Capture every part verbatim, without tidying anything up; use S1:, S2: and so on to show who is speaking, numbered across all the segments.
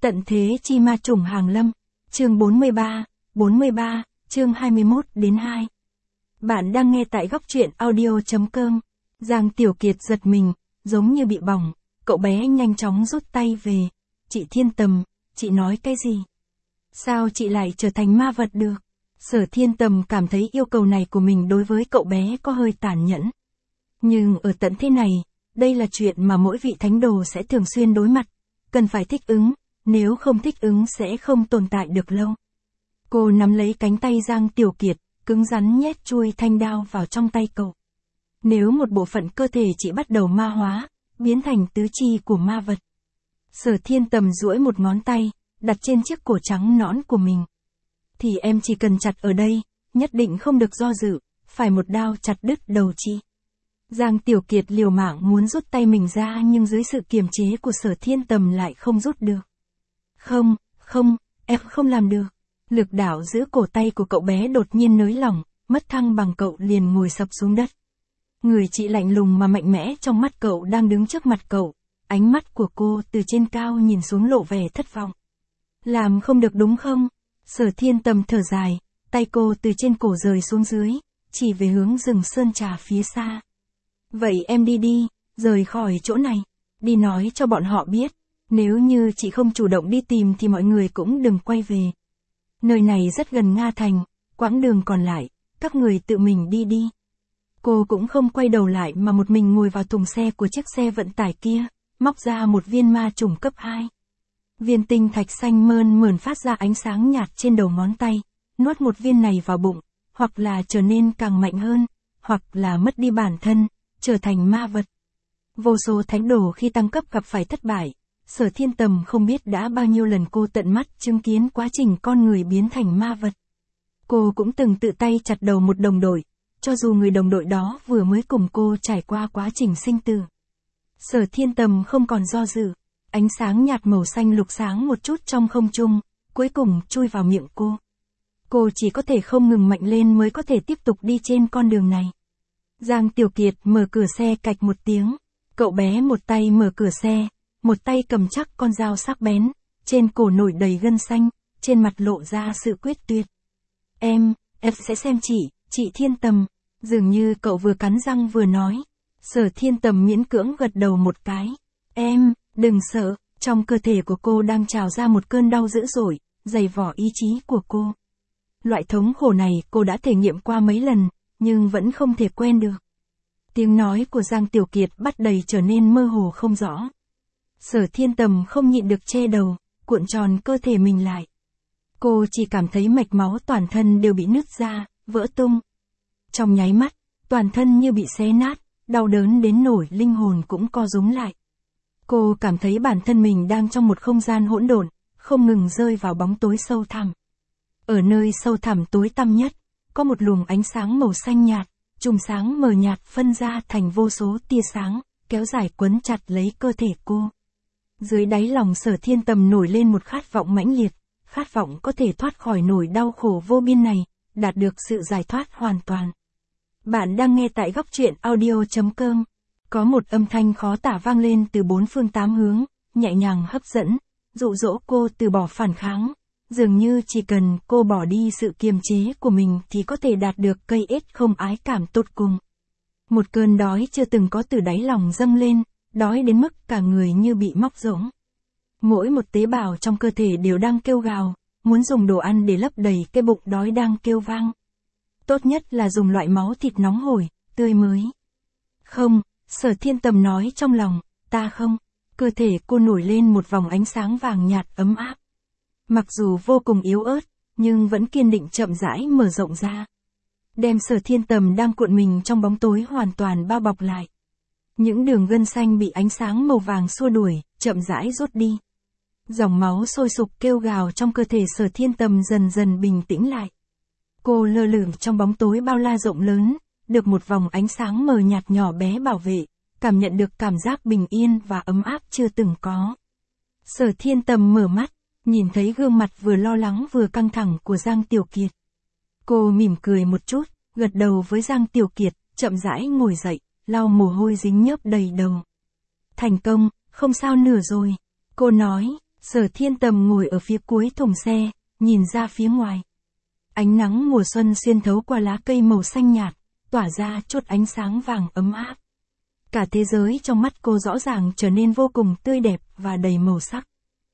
S1: Tận thế chi ma trùng hàng lâm. Chương bốn mươi ba, bốn mươi ba, chương hai mươi mốt đến hai. Bạn đang nghe tại góc truyện audio chấm com. Giang Tiểu Kiệt giật mình, giống như bị bỏng, cậu bé nhanh chóng rút tay về. Chị Thiên Tầm, chị nói cái gì? Sao chị lại trở thành ma vật được? Sở Thiên Tầm cảm thấy yêu cầu này của mình đối với cậu bé có hơi tàn nhẫn. Nhưng ở tận thế này, đây là chuyện mà mỗi vị thánh đồ sẽ thường xuyên đối mặt, cần phải thích ứng, nếu không thích ứng sẽ không tồn tại được lâu. Cô nắm lấy cánh tay Giang Tiểu Kiệt, cứng rắn nhét chuôi thanh đao vào trong tay cậu. Nếu một bộ phận cơ thể chị bắt đầu ma hóa, biến thành tứ chi của ma vật. Sở Thiên Tầm duỗi một ngón tay, đặt trên chiếc cổ trắng nõn của mình. Thì em chỉ cần chặt ở đây, nhất định không được do dự, phải một đao chặt đứt đầu chị. Giang Tiểu Kiệt liều mạng muốn rút tay mình ra nhưng dưới sự kiềm chế của Sở Thiên Tầm lại không rút được. Không, không, em không làm được. Lực đảo giữ cổ tay của cậu bé đột nhiên nới lỏng, mất thăng bằng cậu liền ngồi sập xuống đất. Người chị lạnh lùng mà mạnh mẽ trong mắt cậu đang đứng trước mặt cậu, ánh mắt của cô từ trên cao nhìn xuống lộ vẻ thất vọng. Làm không được đúng không? Sở Thiên Tầm thở dài, tay cô từ trên cổ rời xuống dưới, chỉ về hướng rừng sơn trà phía xa. Vậy em đi đi, rời khỏi chỗ này, đi nói cho bọn họ biết, nếu như chị không chủ động đi tìm thì mọi người cũng đừng quay về. Nơi này rất gần Nga Thành, quãng đường còn lại, các người tự mình đi đi. Cô cũng không quay đầu lại mà một mình ngồi vào thùng xe của chiếc xe vận tải kia, móc ra một viên ma trùng cấp hai. Viên tinh thạch xanh mơn mởn phát ra ánh sáng nhạt trên đầu ngón tay, nuốt một viên này vào bụng, hoặc là trở nên càng mạnh hơn, hoặc là mất đi bản thân, trở thành ma vật. Vô số thánh đồ khi tăng cấp gặp phải thất bại, Sở Thiên Tầm không biết đã bao nhiêu lần cô tận mắt chứng kiến quá trình con người biến thành ma vật. Cô cũng từng tự tay chặt đầu một đồng đội, cho dù người đồng đội đó vừa mới cùng cô trải qua quá trình sinh tử. Sở Thiên Tầm không còn do dự, ánh sáng nhạt màu xanh lục sáng một chút trong không trung, cuối cùng chui vào miệng cô. Cô chỉ có thể không ngừng mạnh lên mới có thể tiếp tục đi trên con đường này. Giang Tiểu Kiệt mở cửa xe cạch một tiếng, cậu bé một tay mở cửa xe, một tay cầm chắc con dao sắc bén, trên cổ nổi đầy gân xanh, trên mặt lộ ra sự quyết tuyệt. Em, em sẽ xem chị, chị Thiên Tầm, dường như cậu vừa cắn răng vừa nói. Sở Thiên Tầm miễn cưỡng gật đầu một cái. Em, đừng sợ, trong cơ thể của cô đang trào ra một cơn đau dữ dội, dày vò ý chí của cô. Loại thống khổ này cô đã thể nghiệm qua mấy lần, nhưng vẫn không thể quen được. Tiếng nói của Giang Tiểu Kiệt bắt đầy trở nên mơ hồ không rõ. Sở Thiên Tầm không nhịn được che đầu, cuộn tròn cơ thể mình lại. Cô chỉ cảm thấy mạch máu toàn thân đều bị nứt ra, vỡ tung. Trong nháy mắt, toàn thân như bị xé nát, đau đớn đến nỗi linh hồn cũng co rúm lại. Cô cảm thấy bản thân mình đang trong một không gian hỗn độn, không ngừng rơi vào bóng tối sâu thẳm. Ở nơi sâu thẳm tối tăm nhất, có một luồng ánh sáng màu xanh nhạt, chùm sáng mờ nhạt phân ra thành vô số tia sáng, kéo dài quấn chặt lấy cơ thể cô. Dưới đáy lòng Sở Thiên Tầm nổi lên một khát vọng mãnh liệt, khát vọng có thể thoát khỏi nỗi đau khổ vô biên này, đạt được sự giải thoát hoàn toàn. Bạn đang nghe tại góc truyện audio chấm com. Có một âm thanh khó tả vang lên từ bốn phương tám hướng, nhẹ nhàng hấp dẫn, dụ dỗ cô từ bỏ phản kháng. Dường như chỉ cần cô bỏ đi sự kiềm chế của mình thì có thể đạt được cây ết không ái cảm tột cùng. Một cơn đói chưa từng có từ đáy lòng dâng lên, đói đến mức cả người như bị móc rỗng. Mỗi một tế bào trong cơ thể đều đang kêu gào, muốn dùng đồ ăn để lấp đầy cái bụng đói đang kêu vang. Tốt nhất là dùng loại máu thịt nóng hổi, tươi mới. Không, Sở Thiên Tầm nói trong lòng, ta không. Cơ thể cô nổi lên một vòng ánh sáng vàng nhạt ấm áp. Mặc dù vô cùng yếu ớt, nhưng vẫn kiên định chậm rãi mở rộng ra. Đem Sở Thiên Tầm đang cuộn mình trong bóng tối hoàn toàn bao bọc lại. Những đường gân xanh bị ánh sáng màu vàng xua đuổi, chậm rãi rút đi. Dòng máu sôi sục kêu gào trong cơ thể Sở Thiên Tầm dần dần bình tĩnh lại. Cô lơ lửng trong bóng tối bao la rộng lớn, được một vòng ánh sáng mờ nhạt nhỏ bé bảo vệ, cảm nhận được cảm giác bình yên và ấm áp chưa từng có. Sở Thiên Tầm mở mắt, nhìn thấy gương mặt vừa lo lắng vừa căng thẳng của Giang Tiểu Kiệt. Cô mỉm cười một chút, gật đầu với Giang Tiểu Kiệt, chậm rãi ngồi dậy, lau mồ hôi dính nhớp đầy đầu. Thành công, không sao nửa rồi. Cô nói, Sở Thiên Tầm ngồi ở phía cuối thùng xe, nhìn ra phía ngoài. Ánh nắng mùa xuân xuyên thấu qua lá cây màu xanh nhạt, tỏa ra chút ánh sáng vàng ấm áp. Cả thế giới trong mắt cô rõ ràng trở nên vô cùng tươi đẹp và đầy màu sắc.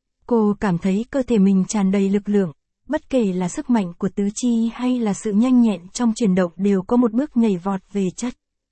S1: Cô cảm thấy cơ thể mình tràn đầy lực lượng, bất kể là sức mạnh của tứ chi hay là sự nhanh nhẹn trong chuyển động đều có một bước nhảy vọt về chất.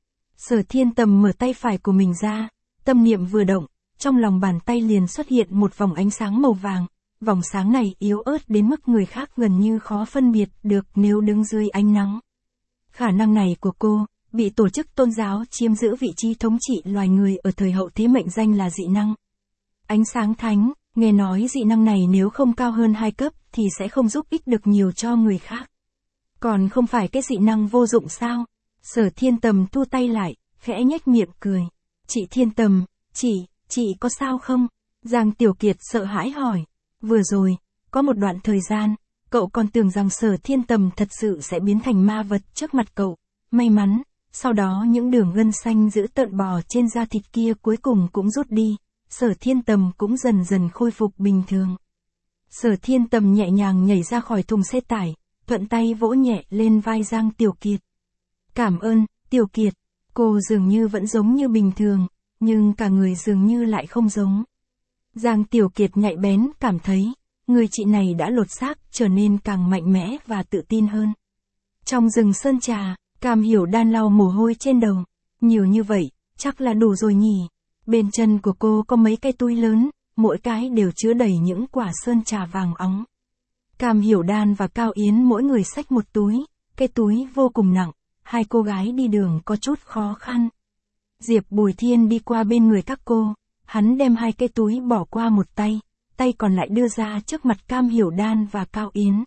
S1: Sở Thiên Tầm mở tay phải của mình ra, tâm niệm vừa động, trong lòng bàn tay liền xuất hiện một vòng ánh sáng màu vàng. Vòng sáng này yếu ớt đến mức người khác gần như khó phân biệt được nếu đứng dưới ánh nắng. Khả năng này của cô, bị tổ chức tôn giáo chiếm giữ vị trí thống trị loài người ở thời hậu thế mệnh danh là dị năng. Ánh sáng thánh, nghe nói dị năng này nếu không cao hơn hai cấp thì sẽ không giúp ích được nhiều cho người khác. Còn không phải cái dị năng vô dụng sao? Sở Thiên Tầm thu tay lại, khẽ nhếch miệng cười. Chị Thiên Tầm, chị, chị có sao không? Giang Tiểu Kiệt sợ hãi hỏi. Vừa rồi, có một đoạn thời gian, cậu còn tưởng rằng Sở Thiên Tầm thật sự sẽ biến thành ma vật trước mặt cậu. May mắn, sau đó những đường gân xanh giữ tợn bò trên da thịt kia cuối cùng cũng rút đi. Sở Thiên Tầm cũng dần dần khôi phục bình thường. Sở Thiên Tầm nhẹ nhàng nhảy ra khỏi thùng xe tải, thuận tay vỗ nhẹ lên vai Giang Tiểu Kiệt. Cảm ơn, Tiểu Kiệt. Cô dường như vẫn giống như bình thường, nhưng cả người dường như lại không giống. Giang Tiểu Kiệt nhạy bén cảm thấy, người chị này đã lột xác trở nên càng mạnh mẽ và tự tin hơn. Trong rừng sơn trà, Cam Hiểu Đan lau mồ hôi trên đầu. Nhiều như vậy, chắc là đủ rồi nhỉ. Bên chân của cô có mấy cái túi lớn, mỗi cái đều chứa đầy những quả sơn trà vàng óng. Cam Hiểu Đan và Cao Yến mỗi người xách một túi, cái túi vô cùng nặng, hai cô gái đi đường có chút khó khăn. Diệp Bùi Thiên đi qua bên người các cô, hắn đem hai cái túi bỏ qua một tay, tay còn lại đưa ra trước mặt Cam Hiểu Đan và Cao Yến.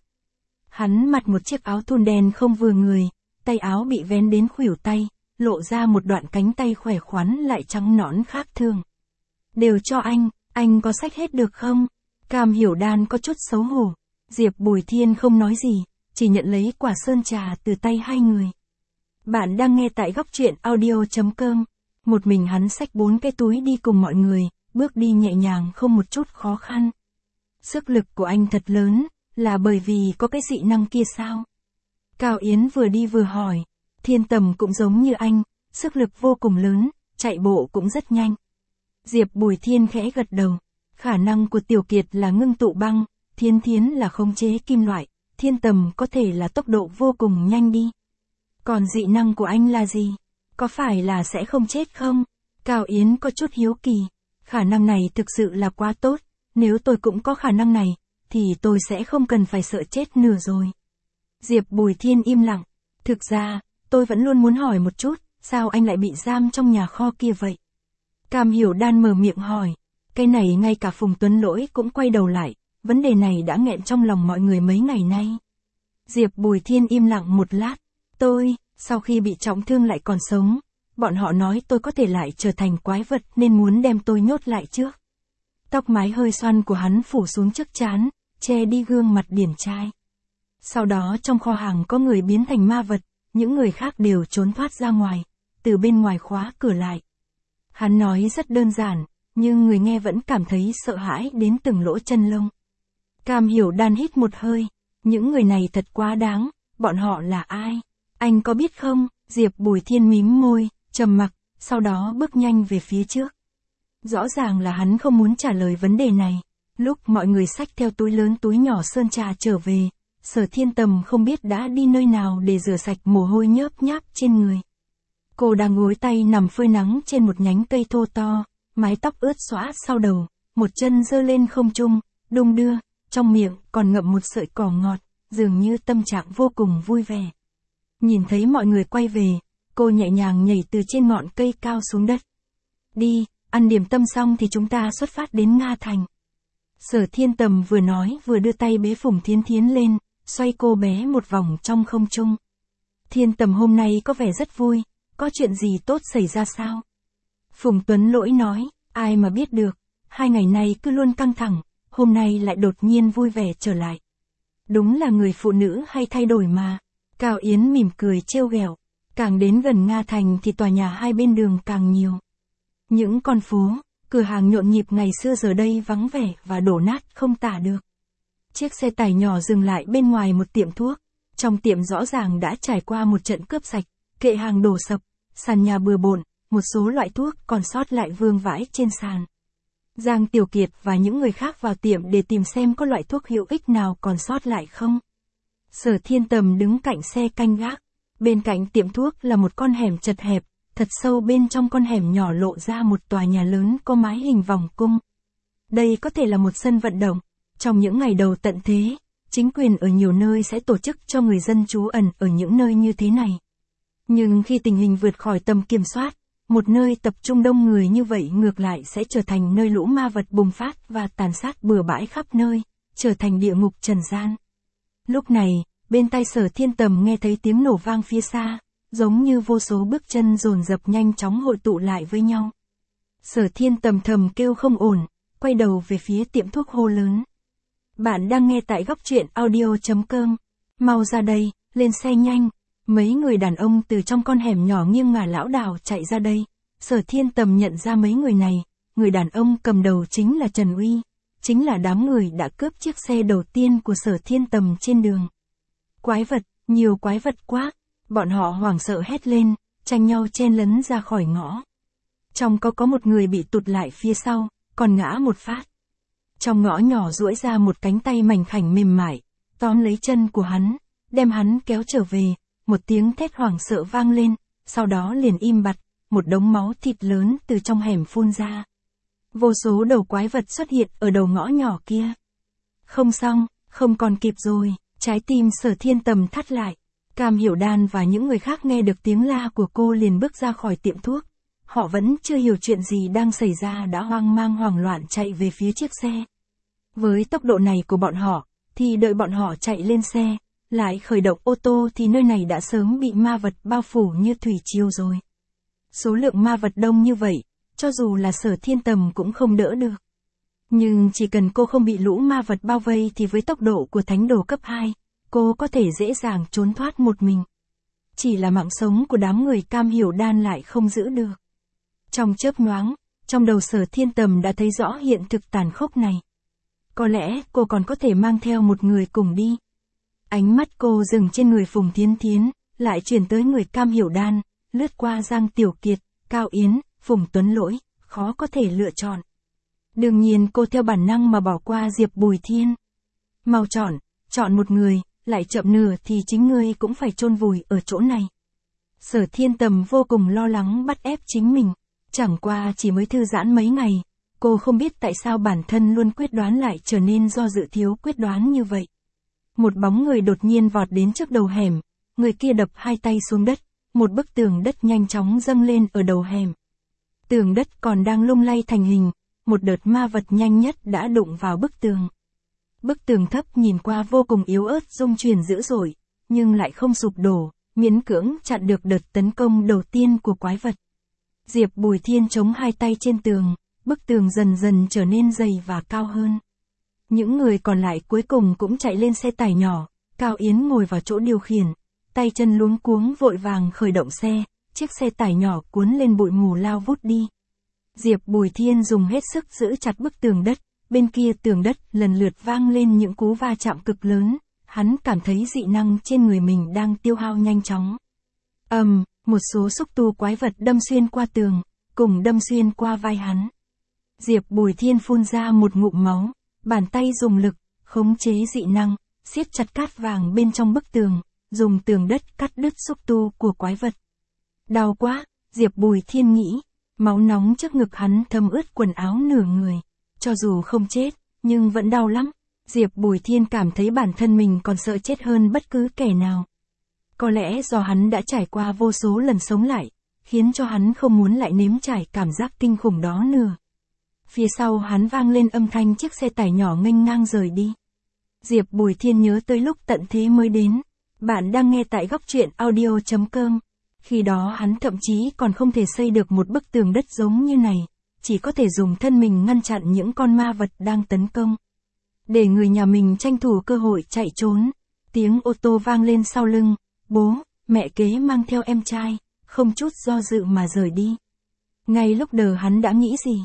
S1: Hắn mặc một chiếc áo thun đen không vừa người, tay áo bị vén đến khuỷu tay, lộ ra một đoạn cánh tay khỏe khoắn lại trắng nõn khác thường. Đều cho anh, anh có xách hết được không? Cam Hiểu Đan có chút xấu hổ. Diệp Bùi Thiên không nói gì, chỉ nhận lấy quả sơn trà từ tay hai người. Bạn đang nghe tại góc truyện audio chấm com. Một mình hắn xách bốn cái túi đi cùng mọi người, bước đi nhẹ nhàng không một chút khó khăn. Sức lực của anh thật lớn, là bởi vì có cái dị năng kia sao? Cao Yến vừa đi vừa hỏi. Thiên Tầm cũng giống như anh, sức lực vô cùng lớn, chạy bộ cũng rất nhanh. Diệp Bùi Thiên khẽ gật đầu. Khả năng của Tiểu Kiệt là ngưng tụ băng, Thiên Thiến là khống chế kim loại, Thiên Tầm có thể là tốc độ vô cùng nhanh đi. Còn dị năng của anh là gì? Có phải là sẽ không chết không? Cao Yến có chút hiếu kỳ. Khả năng này thực sự là quá tốt, nếu tôi cũng có khả năng này, thì tôi sẽ không cần phải sợ chết nửa rồi. Diệp Bùi Thiên im lặng. Thực ra, tôi vẫn luôn muốn hỏi một chút, sao anh lại bị giam trong nhà kho kia vậy? Cam Hiểu Đan mở miệng hỏi. Cái này ngay cả Phùng Tuấn Lỗi cũng quay đầu lại, vấn đề này đã nghẹn trong lòng mọi người mấy ngày nay. Diệp Bùi Thiên im lặng một lát. Tôi, sau khi bị trọng thương lại còn sống, bọn họ nói tôi có thể lại trở thành quái vật nên muốn đem tôi nhốt lại trước. Tóc mái hơi xoăn của hắn phủ xuống trước trán, che đi gương mặt điển trai. Sau đó trong kho hàng có người biến thành ma vật, những người khác đều trốn thoát ra ngoài, từ bên ngoài khóa cửa lại. Hắn nói rất đơn giản, nhưng người nghe vẫn cảm thấy sợ hãi đến từng lỗ chân lông. Cam Hiểu Đan hít một hơi, những người này thật quá đáng, bọn họ là ai? Anh có biết không? Diệp Bùi Thiên mím môi, trầm mặc, sau đó bước nhanh về phía trước. Rõ ràng là hắn không muốn trả lời vấn đề này. Lúc mọi người xách theo túi lớn túi nhỏ sơn trà trở về, Sở Thiên Tầm không biết đã đi nơi nào để rửa sạch mồ hôi nhớp nháp trên người. Cô đang gối tay nằm phơi nắng trên một nhánh cây thô to, mái tóc ướt xõa sau đầu, một chân giơ lên không trung, đung đưa, trong miệng còn ngậm một sợi cỏ ngọt, dường như tâm trạng vô cùng vui vẻ. Nhìn thấy mọi người quay về, cô nhẹ nhàng nhảy từ trên ngọn cây cao xuống đất. Đi, ăn điểm tâm xong thì chúng ta xuất phát đến Nga Thành. Sở Thiên Tầm vừa nói vừa đưa tay bế Phùng Thiến Thiến lên, xoay cô bé một vòng trong không trung. Thiên Tầm hôm nay có vẻ rất vui, có chuyện gì tốt xảy ra sao? Phùng Tuấn Lỗi nói, ai mà biết được, hai ngày nay cứ luôn căng thẳng, hôm nay lại đột nhiên vui vẻ trở lại. Đúng là người phụ nữ hay thay đổi mà. Cao Yến mỉm cười trêu ghẹo, càng đến gần Nga Thành thì tòa nhà hai bên đường càng nhiều. Những con phố, Cửa hàng nhộn nhịp ngày xưa giờ đây vắng vẻ và đổ nát không tả được. Chiếc xe tải nhỏ dừng lại bên ngoài một tiệm thuốc. Trong tiệm rõ ràng đã trải qua một trận cướp sạch, kệ hàng đổ sập, sàn nhà bừa bộn, một số loại thuốc còn sót lại vương vãi trên sàn. Giang Tiểu Kiệt và những người khác vào tiệm để tìm xem có loại thuốc hữu ích nào còn sót lại không. Sở Thiên Tầm đứng cạnh xe canh gác. Bên cạnh tiệm thuốc là một con hẻm chật hẹp, thật sâu bên trong con hẻm nhỏ lộ ra một tòa nhà lớn có mái hình vòng cung. Đây có thể là một sân vận động. Trong những ngày đầu tận thế, chính quyền ở nhiều nơi sẽ tổ chức cho người dân trú ẩn ở những nơi như thế này. Nhưng khi tình hình vượt khỏi tầm kiểm soát, một nơi tập trung đông người như vậy ngược lại sẽ trở thành nơi lũ ma vật bùng phát và tàn sát bừa bãi khắp nơi, trở thành địa ngục trần gian. Lúc này, bên tai Sở Thiên Tầm nghe thấy tiếng nổ vang phía xa, giống như vô số bước chân dồn dập nhanh chóng hội tụ lại với nhau. Sở Thiên Tầm thầm kêu không ổn, quay đầu về phía tiệm thuốc hô lớn. Bạn đang nghe tại góc truyện audio.com. Mau ra đây, lên xe nhanh. Mấy người đàn ông từ trong con hẻm nhỏ nghiêng ngả lảo đảo chạy ra đây. Sở Thiên Tầm nhận ra mấy người này, người đàn ông cầm đầu chính là Trần Uy, chính là đám người đã cướp chiếc xe đầu tiên của Sở Thiên Tầm trên đường. Quái vật, nhiều quái vật quá, bọn họ hoảng sợ hét lên, tranh nhau chen lấn ra khỏi ngõ. Trong có có một người bị tụt lại phía sau, còn ngã một phát. Trong ngõ nhỏ duỗi ra một cánh tay mảnh khảnh mềm mại, tóm lấy chân của hắn, đem hắn kéo trở về, một tiếng thét hoảng sợ vang lên, sau đó liền im bặt, một đống máu thịt lớn từ trong hẻm phun ra. Vô số đầu quái vật xuất hiện ở đầu ngõ nhỏ kia. Không xong, không còn kịp rồi, trái tim Sở Thiên Tầm thắt lại. Cam Hiểu Đan và những người khác nghe được tiếng la của cô liền bước ra khỏi tiệm thuốc. Họ vẫn chưa hiểu chuyện gì đang xảy ra đã hoang mang hoảng loạn chạy về phía chiếc xe. Với tốc độ này của bọn họ, thì đợi bọn họ chạy lên xe, lại khởi động ô tô thì nơi này đã sớm bị ma vật bao phủ như thủy triều rồi. Số lượng ma vật đông như vậy, cho dù là Sở Thiên Tầm cũng không đỡ được. Nhưng chỉ cần cô không bị lũ ma vật bao vây thì với tốc độ của thánh đồ cấp hai, cô có thể dễ dàng trốn thoát một mình. Chỉ là mạng sống của đám người Cam Hiểu Đan lại không giữ được. Trong chớp nhoáng, trong đầu Sở Thiên Tầm đã thấy rõ hiện thực tàn khốc này. Có lẽ cô còn có thể mang theo một người cùng đi. Ánh mắt cô dừng trên người Phùng Thiến Thiến, lại chuyển tới người Cam Hiểu Đan, lướt qua Giang Tiểu Kiệt, Cao Yến, Phùng Tuấn Lỗi, khó có thể lựa chọn. Đương nhiên cô theo bản năng mà bỏ qua Diệp Bùi Thiên. Mau chọn, chọn một người, lại chậm nửa thì chính ngươi cũng phải chôn vùi ở chỗ này. Sở Thiên Tầm vô cùng lo lắng bắt ép chính mình, chẳng qua chỉ mới thư giãn mấy ngày, cô không biết tại sao bản thân luôn quyết đoán lại trở nên do dự thiếu quyết đoán như vậy. Một bóng người đột nhiên vọt đến trước đầu hẻm, người kia đập hai tay xuống đất, một bức tường đất nhanh chóng dâng lên ở đầu hẻm. Tường đất còn đang lung lay thành hình, một đợt ma vật nhanh nhất đã đụng vào bức tường. Bức tường thấp nhìn qua vô cùng yếu ớt rung chuyển dữ dội, nhưng lại không sụp đổ, miễn cưỡng chặn được đợt tấn công đầu tiên của quái vật. Diệp Bùi Thiên chống hai tay trên tường, bức tường dần dần trở nên dày và cao hơn. Những người còn lại cuối cùng cũng chạy lên xe tải nhỏ, Cao Yến ngồi vào chỗ điều khiển, tay chân luống cuống vội vàng khởi động xe, chiếc xe tải nhỏ cuốn lên bụi mù lao vút đi. Diệp Bùi Thiên dùng hết sức giữ chặt bức tường đất, bên kia tường đất lần lượt vang lên những cú va chạm cực lớn, hắn cảm thấy dị năng trên người mình đang tiêu hao nhanh chóng. Ầm, um, một số xúc tu quái vật đâm xuyên qua tường, cùng đâm xuyên qua vai hắn. Diệp Bùi Thiên phun ra một ngụm máu, bàn tay dùng lực, khống chế dị năng, siết chặt cát vàng bên trong bức tường, dùng tường đất cắt đứt xúc tu của quái vật. Đau quá, Diệp Bùi Thiên nghĩ, máu nóng trước ngực hắn thấm ướt quần áo nửa người. Cho dù không chết, nhưng vẫn đau lắm. Diệp Bùi Thiên cảm thấy bản thân mình còn sợ chết hơn bất cứ kẻ nào. Có lẽ do hắn đã trải qua vô số lần sống lại, khiến cho hắn không muốn lại nếm trải cảm giác kinh khủng đó nữa. Phía sau hắn vang lên âm thanh chiếc xe tải nhỏ nghênh ngang rời đi. Diệp Bùi Thiên nhớ tới lúc tận thế mới đến. Bạn đang nghe tại góc truyện audio.com. Khi đó hắn thậm chí còn không thể xây được một bức tường đất giống như này, chỉ có thể dùng thân mình ngăn chặn những con ma vật đang tấn công. Để người nhà mình tranh thủ cơ hội chạy trốn, tiếng ô tô vang lên sau lưng, bố, mẹ kế mang theo em trai, không chút do dự mà rời đi. Ngay lúc đầu hắn đã nghĩ gì?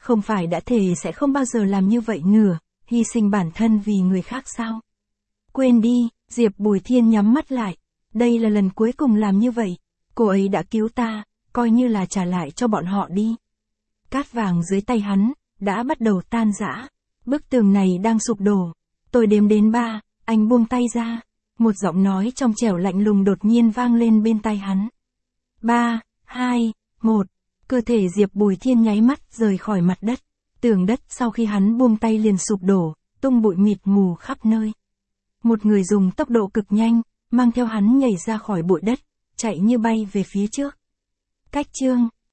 S1: Không phải đã thề sẽ không bao giờ làm như vậy nữa, hy sinh bản thân vì người khác sao? Quên đi, Diệp Bùi Thiên nhắm mắt lại. Đây là lần cuối cùng làm như vậy. Cô ấy đã cứu ta, coi như là trả lại cho bọn họ đi. Cát vàng dưới tay hắn, đã bắt đầu tan rã. Bức tường này đang sụp đổ. Tôi đếm đến ba, anh buông tay ra. Một giọng nói trong trẻo lạnh lùng đột nhiên vang lên bên tai hắn. Ba, hai, một. Cơ thể Diệp Bùi Thiên nháy mắt rời khỏi mặt đất. Tường đất sau khi hắn buông tay liền sụp đổ, tung bụi mịt mù khắp nơi. Một người dùng tốc độ cực nhanh, mang theo hắn nhảy ra khỏi bụi đất, chạy như bay về phía trước. Cách chương